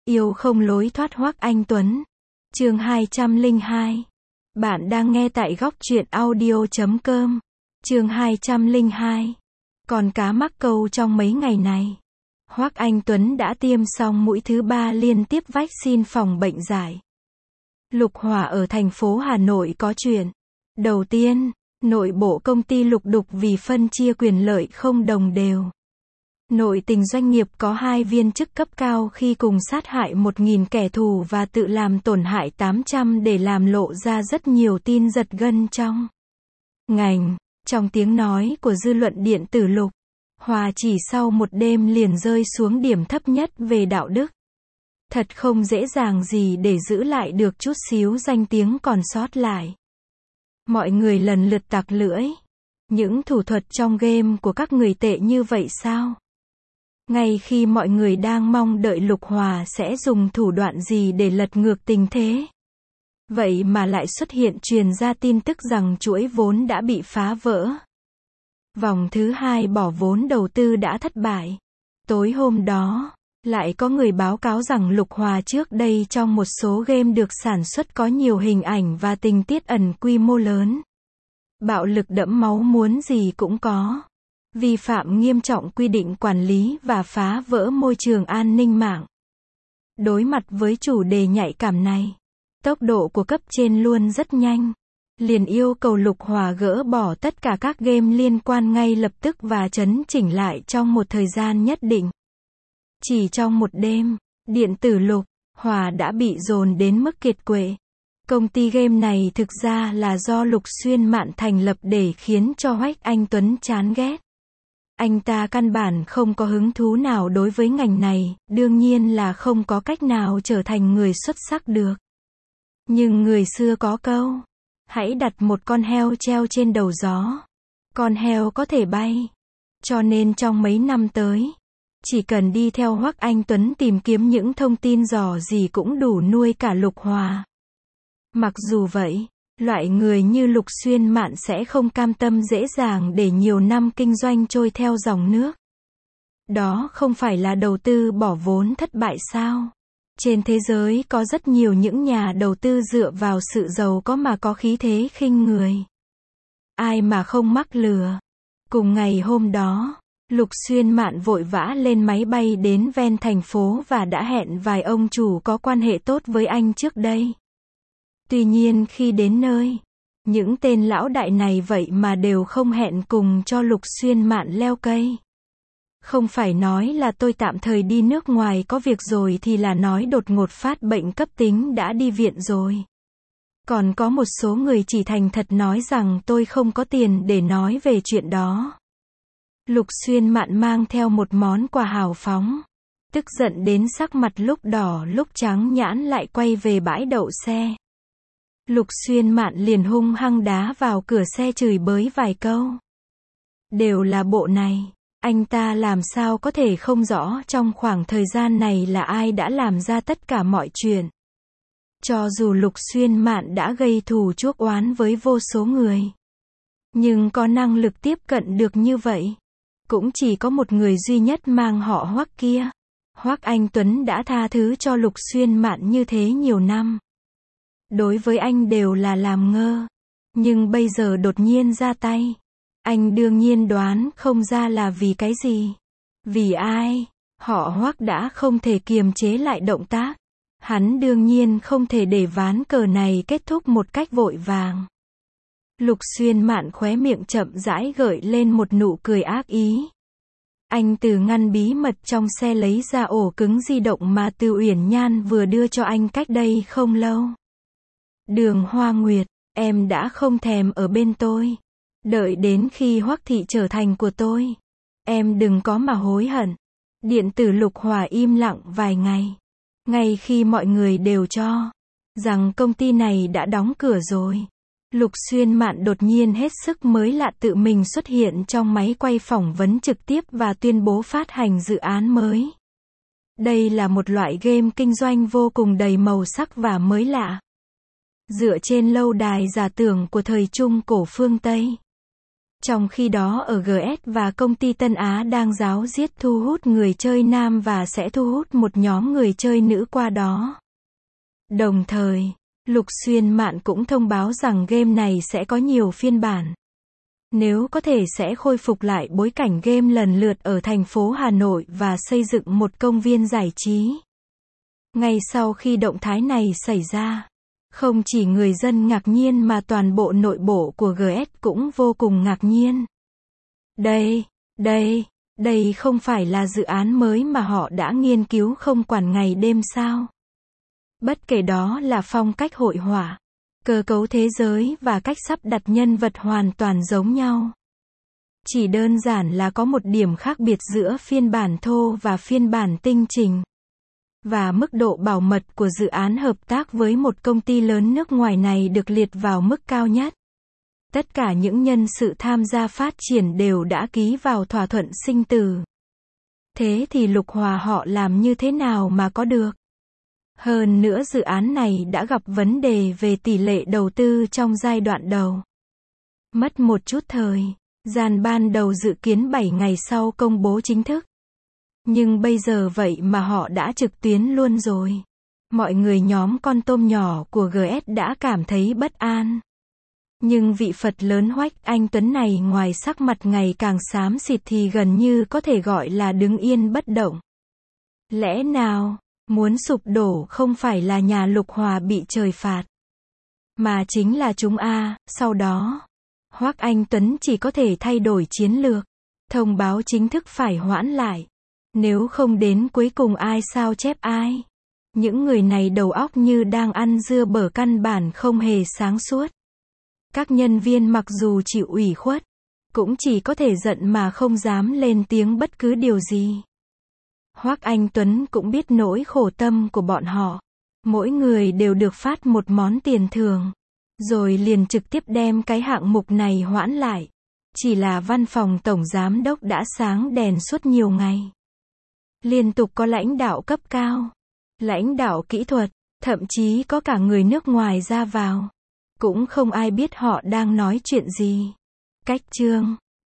Yêu không lối thoát Hoắc Anh Tuấn. Chương 202. Bạn đang nghe tại góc truyện audio.com. Chương 202. Con cá mắc câu trong mấy ngày này. Hoắc Anh Tuấn đã tiêm xong mũi thứ 3 liên tiếp vaccine phòng bệnh dại. Lục Hòa ở thành phố Hà Nội có chuyện. Đầu tiên, nội bộ công ty lục đục vì phân chia quyền lợi không đồng đều. Nội tình doanh nghiệp có 2 viên chức cấp cao khi cùng sát hại 1.000 kẻ thù và tự làm tổn hại 800 để làm lộ ra rất nhiều tin giật gân trong ngành. Trong tiếng nói của dư luận điện tử Lục Hòa chỉ sau một đêm liền rơi xuống điểm thấp nhất về đạo đức. Thật không dễ dàng gì để giữ lại được chút xíu danh tiếng còn sót lại. Mọi người lần lượt tặc lưỡi. Những thủ thuật trong game của các người tệ như vậy sao? Ngay khi mọi người đang mong đợi Lục Hòa sẽ dùng thủ đoạn gì để lật ngược tình thế. Vậy mà lại xuất hiện truyền ra tin tức rằng chuỗi vốn đã bị phá vỡ. Vòng thứ 2 bỏ vốn đầu tư đã thất bại. Tối hôm đó, lại có người báo cáo rằng Lục Hòa trước đây trong một số game được sản xuất có nhiều hình ảnh và tình tiết ẩn quy mô lớn. Bạo lực đẫm máu muốn gì cũng có. Vi phạm nghiêm trọng quy định quản lý và phá vỡ môi trường an ninh mạng. Đối mặt với chủ đề nhạy cảm này, tốc độ của cấp trên luôn rất nhanh. Liền yêu cầu Lục Hòa gỡ bỏ tất cả các game liên quan ngay lập tức và chấn chỉnh lại trong một thời gian nhất định. Chỉ trong một đêm, điện tử Lục Hòa đã bị dồn đến mức kiệt quệ. Công ty game này thực ra là do Lục Xuyên Mạn thành lập để khiến cho Hoắc Anh Tuấn chán ghét. Anh ta căn bản không có hứng thú nào đối với ngành này, đương nhiên là không có cách nào trở thành người xuất sắc được. Nhưng người xưa có câu, hãy đặt một con heo treo trên đầu gió. Con heo có thể bay. Cho nên trong mấy năm tới, chỉ cần đi theo Hoắc Anh Tuấn tìm kiếm những thông tin dò gì cũng đủ nuôi cả Lục Hòa. Mặc dù vậy, loại người như Lục Xuyên Mạn sẽ không cam tâm dễ dàng để nhiều năm kinh doanh trôi theo dòng nước. Đó không phải là đầu tư bỏ vốn thất bại sao? Trên thế giới có rất nhiều những nhà đầu tư dựa vào sự giàu có mà có khí thế khinh người. Ai mà không mắc lừa. Cùng ngày hôm đó, Lục Xuyên Mạn vội vã lên máy bay đến ven thành phố và đã hẹn vài ông chủ có quan hệ tốt với anh trước đây. Tuy nhiên khi đến nơi, những tên lão đại này vậy mà đều không hẹn cùng cho Lục Xuyên Mạn leo cây. Không phải nói là tôi tạm thời đi nước ngoài có việc rồi thì là nói đột ngột phát bệnh cấp tính đã đi viện rồi. Còn có một số người chỉ thành thật nói rằng tôi không có tiền để nói về chuyện đó. Lục Xuyên Mạn mang theo một món quà hào phóng. Tức giận đến sắc mặt lúc đỏ lúc trắng nhãn lại quay về bãi đậu xe. Lục Xuyên Mạn liền hung hăng đá vào cửa xe chửi bới vài câu. Đều là bộ này, anh ta làm sao có thể không rõ trong khoảng thời gian này là ai đã làm ra tất cả mọi chuyện. Cho dù Lục Xuyên Mạn đã gây thù chuốc oán với vô số người, nhưng có năng lực tiếp cận được như vậy, cũng chỉ có một người duy nhất mang họ Hoắc kia. Hoắc Anh Tuấn đã tha thứ cho Lục Xuyên Mạn như thế nhiều năm. Đối với anh đều là làm ngơ. Nhưng bây giờ đột nhiên ra tay. Anh đương nhiên đoán không ra là vì cái gì. Vì ai? Họ Hoắc đã không thể kiềm chế lại động tác. Hắn đương nhiên không thể để ván cờ này kết thúc một cách vội vàng. Lục Xuyên Mạn khóe miệng chậm rãi gợi lên một nụ cười ác ý. Anh từ ngăn bí mật trong xe lấy ra ổ cứng di động mà Từ Uyển Nhan vừa đưa cho anh cách đây không lâu. Đường Hoa Nguyệt, em đã không thèm ở bên tôi. Đợi đến khi Hoắc thị trở thành của tôi, em đừng có mà hối hận. Điện tử Lục Hòa im lặng vài ngày. Ngay khi mọi người đều cho rằng công ty này đã đóng cửa rồi, Lục Xuyên Mạn đột nhiên hết sức mới lạ tự mình xuất hiện trong máy quay phỏng vấn trực tiếp và tuyên bố phát hành dự án mới. Đây là một loại game kinh doanh vô cùng đầy màu sắc và mới lạ. Dựa trên lâu đài giả tưởng của thời Trung cổ phương Tây. Trong khi đó ở GS và công ty Tân Á đang ráo riết thu hút người chơi nam và sẽ thu hút một nhóm người chơi nữ qua đó. Đồng thời, Lục Xuyên Mạn cũng thông báo rằng game này sẽ có nhiều phiên bản. Nếu có thể sẽ khôi phục lại bối cảnh game lần lượt ở thành phố Hà Nội và xây dựng một công viên giải trí. Ngay sau khi động thái này xảy ra, không chỉ người dân ngạc nhiên mà toàn bộ nội bộ của GS cũng vô cùng ngạc nhiên. Đây không phải là dự án mới mà họ đã nghiên cứu không quản ngày đêm sao? Bất kể đó là phong cách hội họa, cơ cấu thế giới và cách sắp đặt nhân vật hoàn toàn giống nhau. Chỉ đơn giản là có một điểm khác biệt giữa phiên bản thô và phiên bản tinh chỉnh. Và mức độ bảo mật của dự án hợp tác với một công ty lớn nước ngoài này được liệt vào mức cao nhất. Tất cả những nhân sự tham gia phát triển đều đã ký vào thỏa thuận sinh tử. Thế thì Lục Hòa họ làm như thế nào mà có được? Hơn nữa dự án này đã gặp vấn đề về tỷ lệ đầu tư trong giai đoạn đầu. Mất một chút thời gian ban đầu dự kiến 7 ngày sau công bố chính thức. Nhưng bây giờ vậy mà họ đã trực tuyến luôn rồi. Mọi người nhóm con tôm nhỏ của GS đã cảm thấy bất an. Nhưng vị Phật lớn Hoắc Anh Tuấn này ngoài sắc mặt ngày càng xám xịt thì gần như có thể gọi là đứng yên bất động. Lẽ nào, muốn sụp đổ không phải là nhà Lục Hòa bị trời phạt, mà chính là chúng a. Sau đó, Hoắc Anh Tuấn chỉ có thể thay đổi chiến lược, thông báo chính thức phải hoãn lại. Nếu không đến cuối cùng ai sao chép ai. Những người này đầu óc như đang ăn dưa bở căn bản không hề sáng suốt. Các nhân viên mặc dù chịu ủy khuất, cũng chỉ có thể giận mà không dám lên tiếng bất cứ điều gì. Hoắc Anh Tuấn cũng biết nỗi khổ tâm của bọn họ. Mỗi người đều được phát một món tiền thưởng, rồi liền trực tiếp đem cái hạng mục này hoãn lại. Chỉ là văn phòng tổng giám đốc đã sáng đèn suốt nhiều ngày. Liên tục có lãnh đạo cấp cao, lãnh đạo kỹ thuật, thậm chí có cả người nước ngoài ra vào. Cũng không ai biết họ đang nói chuyện gì. Cách chương